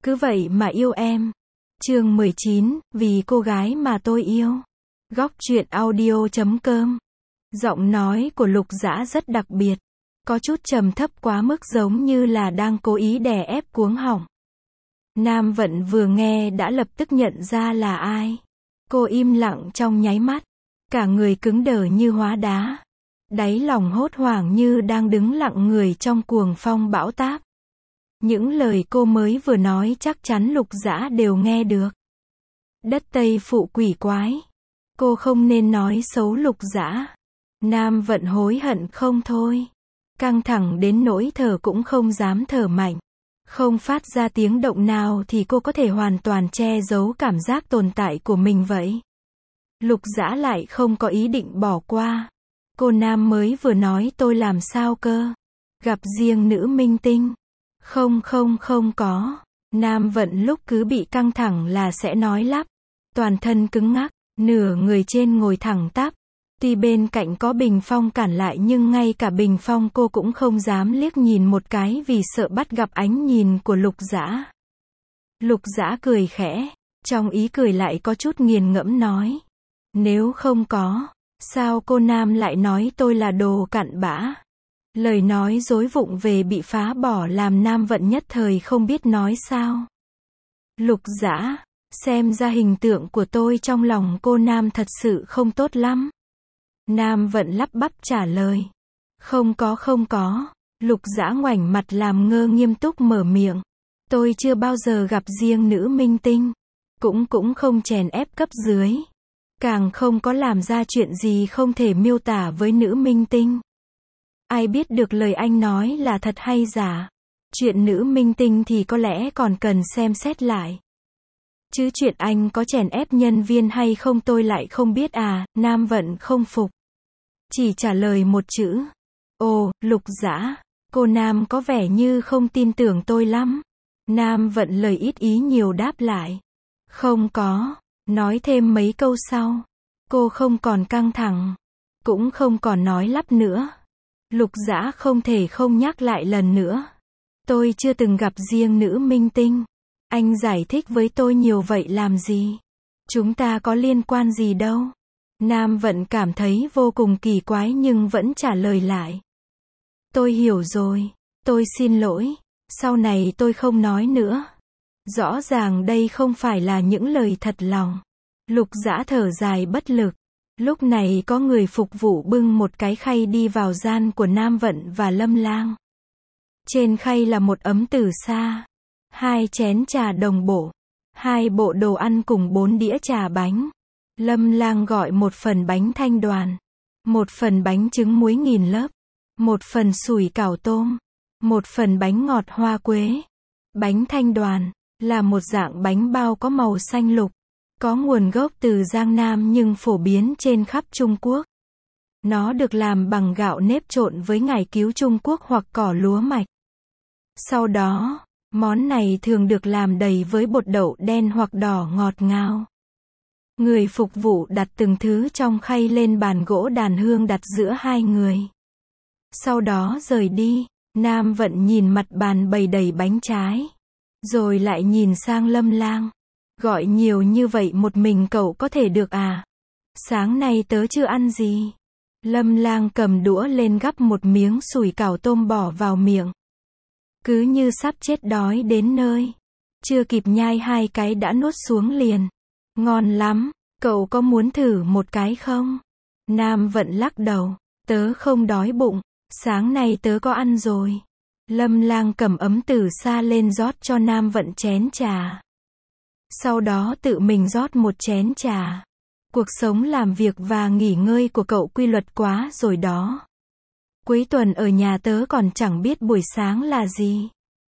Cứ vậy mà yêu em. Chương 19, vì cô gái mà tôi yêu. Góc truyện audio.com. Giọng nói của Lục Dã rất đặc biệt. Có chút trầm thấp quá mức giống như là đang cố ý đè ép cuống họng. Nam Vận vừa nghe đã lập tức nhận ra là ai. Cô im lặng trong nháy mắt. Cả người cứng đờ như hóa đá. Đáy lòng hốt hoảng như đang đứng lặng người trong cuồng phong bão táp. Những lời cô mới vừa nói chắc chắn Lục Dã đều nghe được. Đất Tây phụ quỷ quái. Cô không nên nói xấu Lục Dã. Nam Vận hối hận không thôi. Căng thẳng đến nỗi thở cũng không dám thở mạnh. Không phát ra tiếng động nào thì cô có thể hoàn toàn che giấu cảm giác tồn tại của mình vậy. Lục Dã lại không có ý định bỏ qua. Cô Nam mới vừa nói tôi làm sao cơ? Gặp riêng nữ minh tinh. Không có. Nam Vận lúc cứ bị căng thẳng là sẽ nói lắp. Toàn thân cứng ngắc, nửa người trên ngồi thẳng tắp. Tuy bên cạnh có bình phong cản lại nhưng ngay cả bình phong cô cũng không dám liếc nhìn một cái vì sợ bắt gặp ánh nhìn của Lục Dã. Lục Dã cười khẽ, trong ý cười lại có chút nghiền ngẫm nói. Nếu không có, sao cô Nam lại nói tôi là đồ cặn bã? Lời nói dối vụng về bị phá bỏ làm Nam Vận nhất thời không biết nói sao. Lục Dã, xem ra hình tượng của tôi trong lòng cô Nam thật sự không tốt lắm. Nam Vận lắp bắp trả lời. Không có. Lục Dã ngoảnh mặt làm ngơ nghiêm túc mở miệng. Tôi chưa bao giờ gặp riêng nữ minh tinh. Cũng không chèn ép cấp dưới. Càng không có làm ra chuyện gì không thể miêu tả với nữ minh tinh. Ai biết được lời anh nói là thật hay giả. Chuyện nữ minh tinh thì có lẽ còn cần xem xét lại. Chứ chuyện anh có chèn ép nhân viên hay không tôi lại không biết à. Nam Vận không phục. Chỉ trả lời một chữ. Ồ, Lục Dã, cô Nam có vẻ như không tin tưởng tôi lắm. Nam Vận lời ít ý nhiều đáp lại. Không có. Nói thêm mấy câu sau. Cô không còn căng thẳng. Cũng không còn nói lắp nữa. Lục Dã không thể không nhắc lại lần nữa. Tôi chưa từng gặp riêng nữ minh tinh. Anh giải thích với tôi nhiều vậy làm gì? Chúng ta có liên quan gì đâu? Nam Vận cảm thấy vô cùng kỳ quái nhưng vẫn trả lời lại. Tôi hiểu rồi. Tôi xin lỗi. Sau này tôi không nói nữa. Rõ ràng đây không phải là những lời thật lòng. Lục Dã thở dài bất lực. Lúc này có người phục vụ bưng một cái khay đi vào gian của Nam Vận và Lâm Lang. Trên khay là một ấm từ sa, 2 chén trà đồng bổ, 2 bộ đồ ăn cùng 4 đĩa trà bánh. Lâm Lang gọi 1 phần bánh thanh đoàn, 1 phần bánh trứng muối nghìn lớp, 1 phần sủi cảo tôm, 1 phần bánh ngọt hoa quế. Bánh thanh đoàn là một dạng bánh bao có màu xanh lục. Có nguồn gốc từ Giang Nam nhưng phổ biến trên khắp Trung Quốc. Nó được làm bằng gạo nếp trộn với ngải cứu Trung Quốc hoặc cỏ lúa mạch. Sau đó, món này thường được làm đầy với bột đậu đen hoặc đỏ ngọt ngào. Người phục vụ đặt từng thứ trong khay lên bàn gỗ đàn hương đặt giữa hai người. Sau đó rời đi, Nam Vận nhìn mặt bàn bày đầy bánh trái. Rồi lại nhìn sang Lâm Lang. Gọi nhiều như vậy một mình cậu có thể được à? Sáng nay tớ chưa ăn gì. Lâm Lang cầm đũa lên gắp một miếng sủi cảo tôm bỏ vào miệng. Cứ như sắp chết đói đến nơi. Chưa kịp nhai 2 cái đã nuốt xuống liền. Ngon lắm, cậu có muốn thử một cái không? Nam Vận lắc đầu. Tớ không đói bụng, sáng nay tớ có ăn rồi. Lâm Lang cầm ấm từ sa lên rót cho Nam Vận chén trà. Sau đó tự mình rót một chén trà. Cuộc sống làm việc và nghỉ ngơi của cậu quy luật quá rồi đó. Cuối tuần ở nhà tớ còn chẳng biết buổi sáng là gì.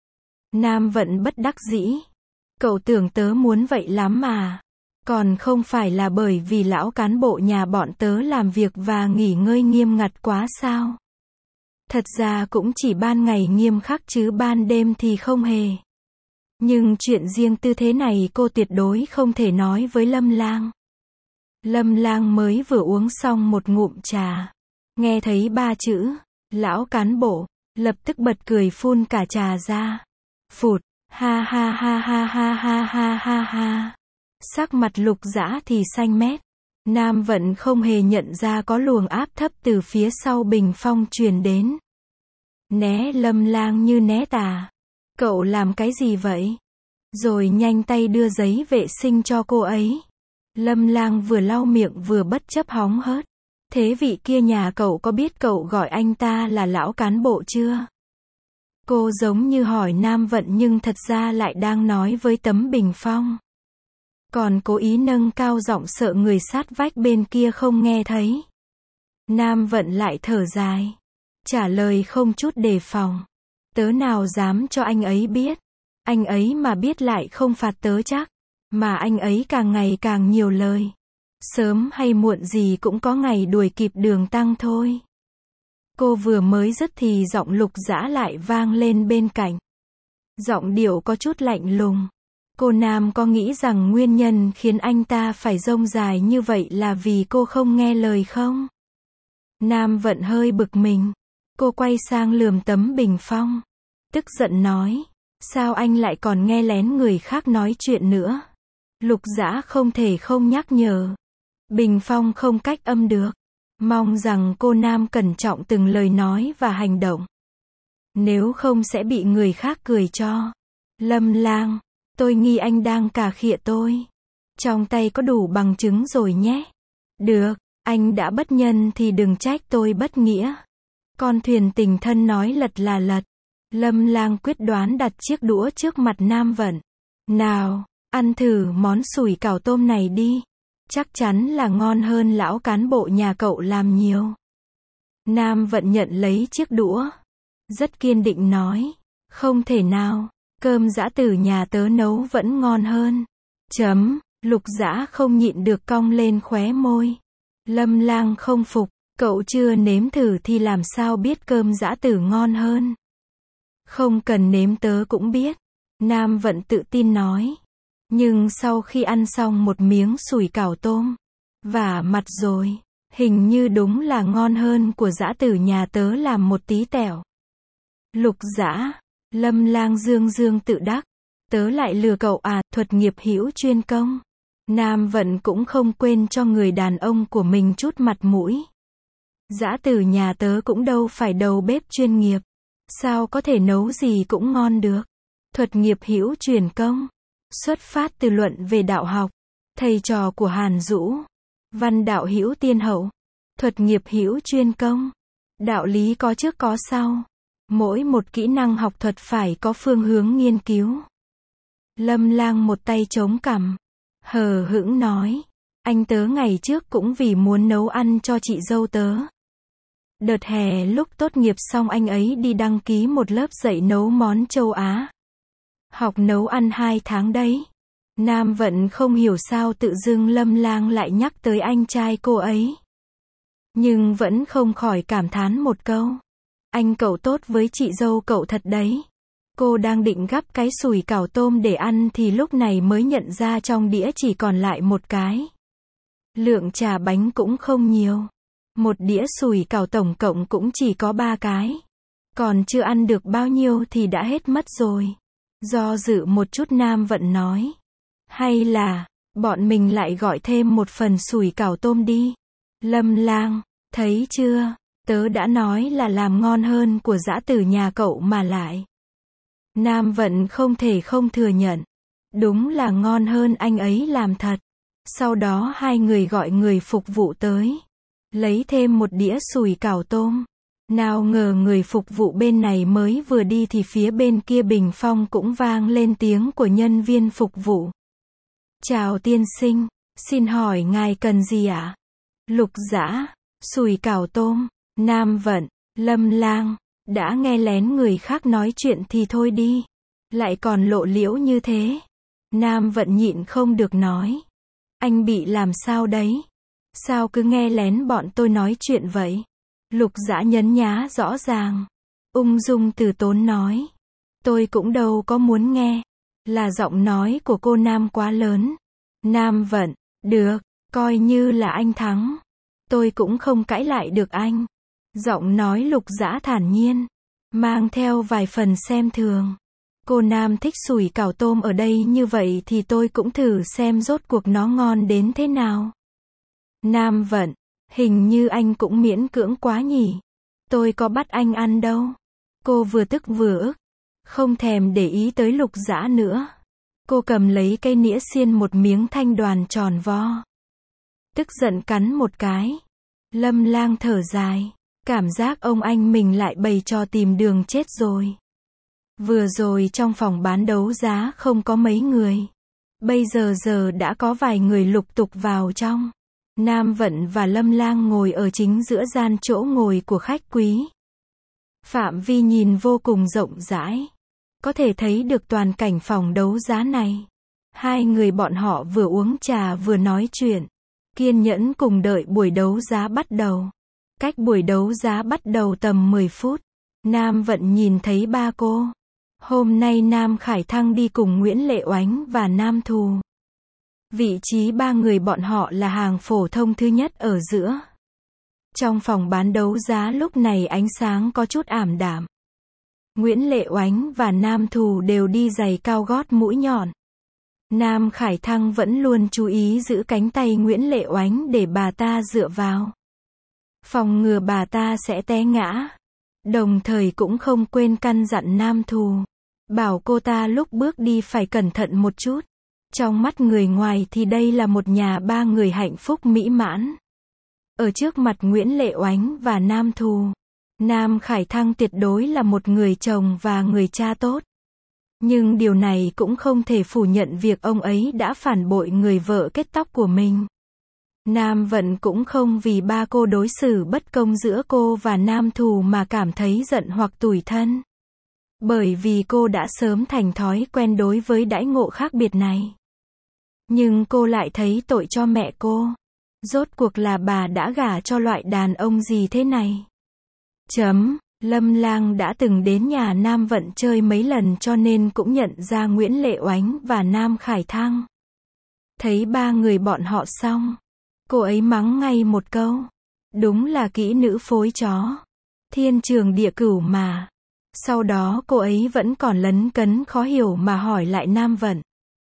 Nam Vận bất đắc dĩ. Cậu tưởng tớ muốn vậy lắm mà. Còn không phải là bởi vì lão cán bộ nhà bọn tớ làm việc và nghỉ ngơi nghiêm ngặt quá sao? Thật ra cũng chỉ ban ngày nghiêm khắc chứ ban đêm thì không hề. Nhưng chuyện riêng tư thế này cô tuyệt đối không thể nói với Lâm Lang. Lâm Lang mới vừa uống xong một ngụm trà. Nghe thấy 3 chữ, lão cán bộ, lập tức bật cười phun cả trà ra. Phụt, Ha ha ha ha ha ha ha ha ha. Sắc mặt Lục Dã thì xanh mét. Nam Vận không hề nhận ra có luồng áp thấp từ phía sau bình phong truyền đến. Né Lâm Lang như né tà. Cậu làm cái gì vậy? Rồi nhanh tay đưa giấy vệ sinh cho cô ấy. Lâm Lang vừa lau miệng vừa bất chấp hóng hớt. Thế vị kia nhà cậu có biết cậu gọi anh ta là lão cán bộ chưa? Cô giống như hỏi Nam Vận nhưng thật ra lại đang nói với tấm bình phong. Còn cố ý nâng cao giọng sợ người sát vách bên kia không nghe thấy. Nam Vận lại thở dài. Trả lời không chút đề phòng. Tớ nào dám cho anh ấy biết. Anh ấy mà biết lại không phạt tớ chắc. Mà anh ấy càng ngày càng nhiều lời. Sớm hay muộn gì cũng có ngày đuổi kịp Đường Tăng thôi. Cô vừa mới dứt thì giọng Lục Dã lại vang lên bên cạnh. Giọng điệu có chút lạnh lùng. Cô Nam có nghĩ rằng nguyên nhân khiến anh ta phải rông dài như vậy là vì cô không nghe lời không? Nam Vận hơi bực mình. Cô quay sang lườm tấm bình phong. Tức giận nói. Sao anh lại còn nghe lén người khác nói chuyện nữa? Lục Dã không thể không nhắc nhở. Bình phong không cách âm được. Mong rằng cô Nam cẩn trọng từng lời nói và hành động. Nếu không sẽ bị người khác cười cho. Lâm Lang, tôi nghi anh đang cà khịa tôi. Trong tay có đủ bằng chứng rồi nhé. Được, anh đã bất nhân thì đừng trách tôi bất nghĩa. Con thuyền tình thân nói lật là lật. Lâm Lang quyết đoán đặt chiếc đũa trước mặt Nam Vận. Nào, ăn thử món sủi cảo tôm này đi. Chắc chắn là ngon hơn lão cán bộ nhà cậu làm nhiều. Nam Vận nhận lấy chiếc đũa. Rất kiên định nói. Không thể nào, cơm giã tử nhà tớ nấu vẫn ngon hơn. Lục Dã không nhịn được cong lên khóe môi. Lâm Lang không phục, cậu chưa nếm thử thì làm sao biết cơm giã tử ngon hơn. Không cần nếm tớ cũng biết. Nam Vận tự tin nói. Nhưng sau khi ăn xong một miếng sủi cảo tôm, vả mặt rồi, hình như đúng là ngon hơn của giã tử nhà tớ làm một tí tẹo. Lục Dã, Lâm Lang dương dương tự đắc. Tớ lại lừa cậu à, thuật nghiệp hữu chuyên công. Nam Vận cũng không quên cho người đàn ông của mình chút mặt mũi. Giã tử nhà tớ cũng đâu phải đầu bếp chuyên nghiệp. Sao có thể nấu gì cũng ngon được. Thuật nghiệp hữu truyền công. Xuất phát từ luận về đạo học. Thầy trò của Hàn Dũ. Văn đạo hữu tiên hậu. Thuật nghiệp hữu chuyên công. Đạo lý có trước có sau. Mỗi một kỹ năng học thuật phải có phương hướng nghiên cứu. Lâm Lang một tay chống cằm. Hờ hững nói. Anh tớ ngày trước cũng vì muốn nấu ăn cho chị dâu tớ. Đợt hè lúc tốt nghiệp xong anh ấy đi đăng ký một lớp dạy nấu món châu Á. Học nấu ăn 2 tháng đấy. Nam Vận không hiểu sao tự dưng Lâm Lang lại nhắc tới anh trai cô ấy. Nhưng vẫn không khỏi cảm thán một câu. Anh cậu tốt với chị dâu cậu thật đấy. Cô đang định gắp cái sủi cảo tôm để ăn thì lúc này mới nhận ra trong đĩa chỉ còn lại một cái. Lượng trà bánh cũng không nhiều. Một đĩa sủi cảo tổng cộng cũng chỉ có 3 cái. Còn chưa ăn được bao nhiêu thì đã hết mất rồi. Do dự một chút Nam Vận nói. Hay là, bọn mình lại gọi thêm một phần sủi cảo tôm đi. Lâm Lang, thấy chưa, tớ đã nói là làm ngon hơn của giã tử nhà cậu mà lại. Nam Vận không thể không thừa nhận. Đúng là ngon hơn anh ấy làm thật. Sau đó hai người gọi người phục vụ tới. Lấy thêm một đĩa sủi cảo tôm. Nào ngờ người phục vụ bên này mới vừa đi thì phía bên kia bình phong cũng vang lên tiếng của nhân viên phục vụ. Chào tiên sinh, xin hỏi ngài cần gì ạ? Lục Dã, sủi cảo tôm. Nam Vận, Lâm Lang, đã nghe lén người khác nói chuyện thì thôi đi. Lại còn lộ liễu như thế. Nam Vận nhịn không được nói. Anh bị làm sao đấy? Sao cứ nghe lén bọn tôi nói chuyện vậy? Lục Dã nhấn nhá rõ ràng. Ung dung từ tốn nói. Tôi cũng đâu có muốn nghe. Là giọng nói của cô Nam quá lớn. Nam Vận, được, coi như là anh thắng. Tôi cũng không cãi lại được anh. Giọng nói Lục Dã thản nhiên. Mang theo vài phần xem thường. Cô Nam thích sủi cảo tôm ở đây như vậy thì tôi cũng thử xem rốt cuộc nó ngon đến thế nào. Nam Vận, hình như anh cũng miễn cưỡng quá nhỉ. Tôi có bắt anh ăn đâu. Cô vừa tức vừa ức, không thèm để ý tới Lục Dã nữa. Cô cầm lấy cây nĩa xiên một miếng thanh đoàn tròn vo. Tức giận cắn một cái. Lâm Lang thở dài, cảm giác ông anh mình lại bày trò tìm đường chết rồi. Vừa rồi trong phòng bán đấu giá không có mấy người. Bây giờ đã có vài người lục tục vào trong. Nam Vận và Lâm Lang ngồi ở chính giữa gian chỗ ngồi của khách quý. Phạm vi nhìn vô cùng rộng rãi. Có thể thấy được toàn cảnh phòng đấu giá này. Hai người bọn họ vừa uống trà vừa nói chuyện. Kiên nhẫn cùng đợi buổi đấu giá bắt đầu. Cách buổi đấu giá bắt đầu tầm 10 phút. Nam Vận nhìn thấy ba cô. Hôm nay Nam Khải Thăng đi cùng Nguyễn Lệ Oánh và Nam Thù. Vị trí ba người bọn họ là hàng phổ thông thứ nhất ở giữa. Trong phòng bán đấu giá lúc này ánh sáng có chút ảm đạm. Nguyễn Lệ Oánh và Nam Thù đều đi giày cao gót mũi nhọn. Nam Khải Thăng vẫn luôn chú ý giữ cánh tay Nguyễn Lệ Oánh để bà ta dựa vào. Phòng ngừa bà ta sẽ té ngã. Đồng thời cũng không quên căn dặn Nam Thù. Bảo cô ta lúc bước đi phải cẩn thận một chút. Trong mắt người ngoài thì đây là một nhà ba người hạnh phúc mỹ mãn. Ở trước mặt Nguyễn Lệ Oánh và Nam Thù, Nam Khải Thăng tuyệt đối là một người chồng và người cha tốt. Nhưng điều này cũng không thể phủ nhận việc ông ấy đã phản bội người vợ kết tóc của mình. Nam Vận cũng không vì ba cô đối xử bất công giữa cô và Nam Thù mà cảm thấy giận hoặc tủi thân. Bởi vì cô đã sớm thành thói quen đối với đãi ngộ khác biệt này. Nhưng cô lại thấy tội cho mẹ cô. Rốt cuộc là bà đã gả cho loại đàn ông gì thế này? Lâm Lang đã từng đến nhà Nam Vận chơi mấy lần cho nên cũng nhận ra Nguyễn Lệ Oánh và Nam Khải Thăng. Thấy ba người bọn họ xong, cô ấy mắng ngay một câu. Đúng là kỹ nữ phối chó. Thiên trường địa cửu mà. Sau đó cô ấy vẫn còn lấn cấn khó hiểu mà hỏi lại Nam Vận.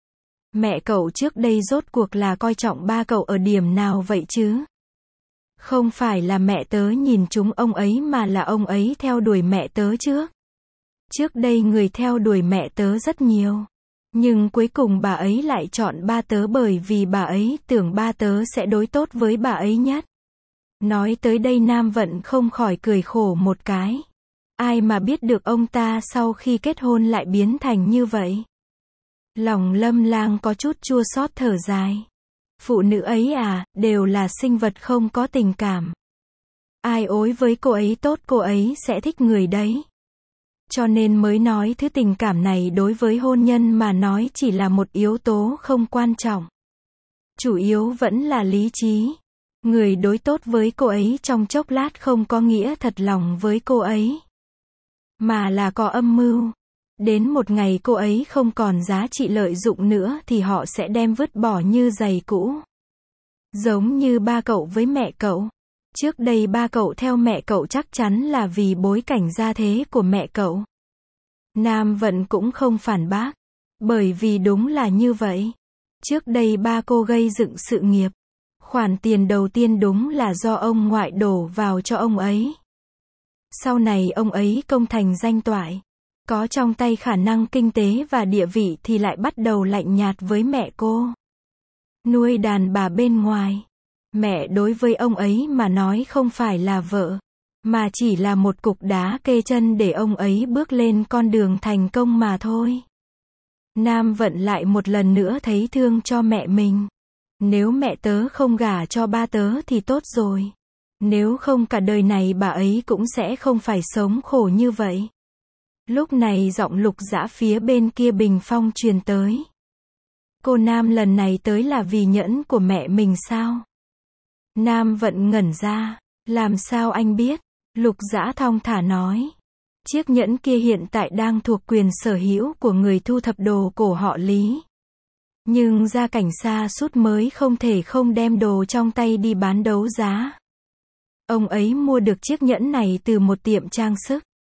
Mẹ cậu trước đây rốt cuộc là coi trọng ba cậu ở điểm nào vậy chứ? Không phải là mẹ tớ nhìn trúng ông ấy mà là ông ấy theo đuổi mẹ tớ trước. Trước đây người theo đuổi mẹ tớ rất nhiều. Nhưng cuối cùng bà ấy lại chọn ba tớ bởi vì bà ấy tưởng ba tớ sẽ đối tốt với bà ấy nhất. Nói tới đây Nam Vận không khỏi cười khổ một cái. Ai mà biết được ông ta sau khi kết hôn lại biến thành như vậy. Lòng Lâm Lang có chút chua xót thở dài. Phụ nữ ấy à, đều là sinh vật không có tình cảm. Ai ối với cô ấy tốt cô ấy sẽ thích người đấy. Cho nên mới nói thứ tình cảm này đối với hôn nhân mà nói chỉ là một yếu tố không quan trọng. Chủ yếu vẫn là lý trí. Người đối tốt với cô ấy trong chốc lát không có nghĩa thật lòng với cô ấy. Mà là có âm mưu. Đến một ngày cô ấy không còn giá trị lợi dụng nữa thì họ sẽ đem vứt bỏ như giày cũ. Giống như ba cậu với mẹ cậu. Trước đây ba cậu theo mẹ cậu chắc chắn là vì bối cảnh gia thế của mẹ cậu. Nam Vận cũng không phản bác. Bởi vì đúng là như vậy. Trước đây ba cô gây dựng sự nghiệp. Khoản tiền đầu tiên đúng là do ông ngoại đổ vào cho ông ấy. Sau này ông ấy công thành danh toại. Có trong tay khả năng kinh tế và địa vị thì lại bắt đầu lạnh nhạt với mẹ cô. Nuôi đàn bà bên ngoài. Mẹ đối với ông ấy mà nói không phải là vợ, mà chỉ là một cục đá kê chân để ông ấy bước lên con đường thành công mà thôi. Nam Vận lại một lần nữa thấy thương cho mẹ mình. Nếu mẹ tớ không gả cho ba tớ thì tốt rồi. Nếu không cả đời này bà ấy cũng sẽ không phải sống khổ như vậy. Lúc này giọng Lục Dã phía bên kia bình phong truyền tới. Cô Nam lần này tới là vì nhẫn của mẹ mình sao? Nam Vận ngẩn ra. Làm sao anh biết? Lục Dã thong thả nói. Chiếc nhẫn kia hiện tại đang thuộc quyền sở hữu của người thu thập đồ cổ họ Lý. Nhưng gia cảnh xa sút mới không thể không đem đồ trong tay đi bán đấu giá. Ông ấy mua được chiếc nhẫn này từ một tiệm trang sức.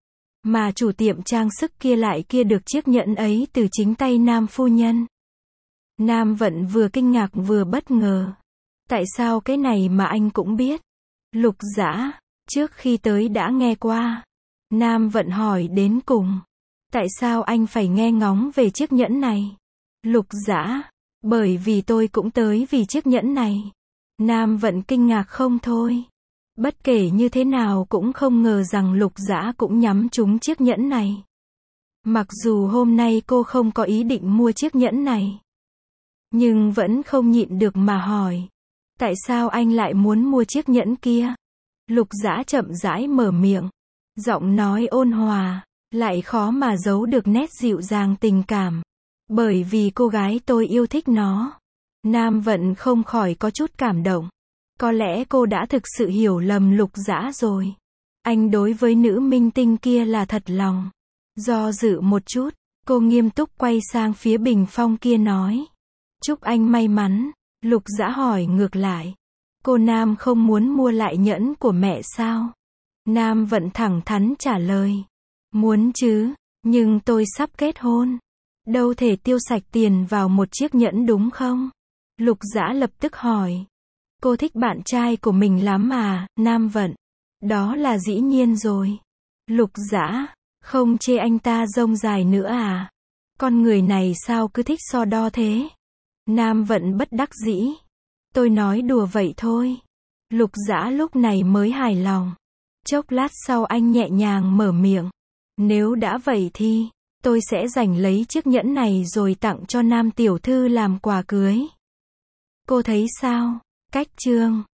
Mà chủ tiệm trang sức kia lại kia được chiếc nhẫn ấy từ chính tay Nam phu nhân. Nam Vận vừa kinh ngạc vừa bất ngờ. Tại sao cái này mà anh cũng biết? Lục Dã, trước khi tới đã nghe qua. Nam Vận hỏi đến cùng. Tại sao anh phải nghe ngóng về chiếc nhẫn này? Lục Dã, bởi vì tôi cũng tới vì chiếc nhẫn này. Nam Vận kinh ngạc không thôi. Bất kể như thế nào cũng không ngờ rằng Lục Dã cũng nhắm trúng chiếc nhẫn này. Mặc dù hôm nay cô không có ý định mua chiếc nhẫn này, nhưng vẫn không nhịn được mà hỏi. Tại sao anh lại muốn mua chiếc nhẫn kia? Lục Dã chậm rãi mở miệng. Giọng nói ôn hòa, lại khó mà giấu được nét dịu dàng tình cảm. Bởi vì cô gái tôi yêu thích nó. Nam Vận không khỏi có chút cảm động. Có lẽ cô đã thực sự hiểu lầm Lục Dã rồi. Anh đối với nữ minh tinh kia là thật lòng. Do dự một chút, cô nghiêm túc quay sang phía bình phong kia nói. Chúc anh may mắn. Lục Dã hỏi ngược lại. Cô Nam không muốn mua lại nhẫn của mẹ sao? Nam Vận thẳng thắn trả lời. Muốn chứ, nhưng tôi sắp kết hôn. Đâu thể tiêu sạch tiền vào một chiếc nhẫn đúng không? Lục Dã lập tức hỏi. Cô thích bạn trai của mình lắm à, Nam Vận? Đó là dĩ nhiên rồi. Lục Dã, không chê anh ta rông dài nữa à? Con người này sao cứ thích so đo thế? Nam Vận bất đắc dĩ. Tôi nói đùa vậy thôi. Lục Dã lúc này mới hài lòng. Chốc lát sau anh nhẹ nhàng mở miệng. Nếu đã vậy thì, tôi sẽ giành lấy chiếc nhẫn này rồi tặng cho Nam tiểu thư làm quà cưới. Cô thấy sao? Cách chương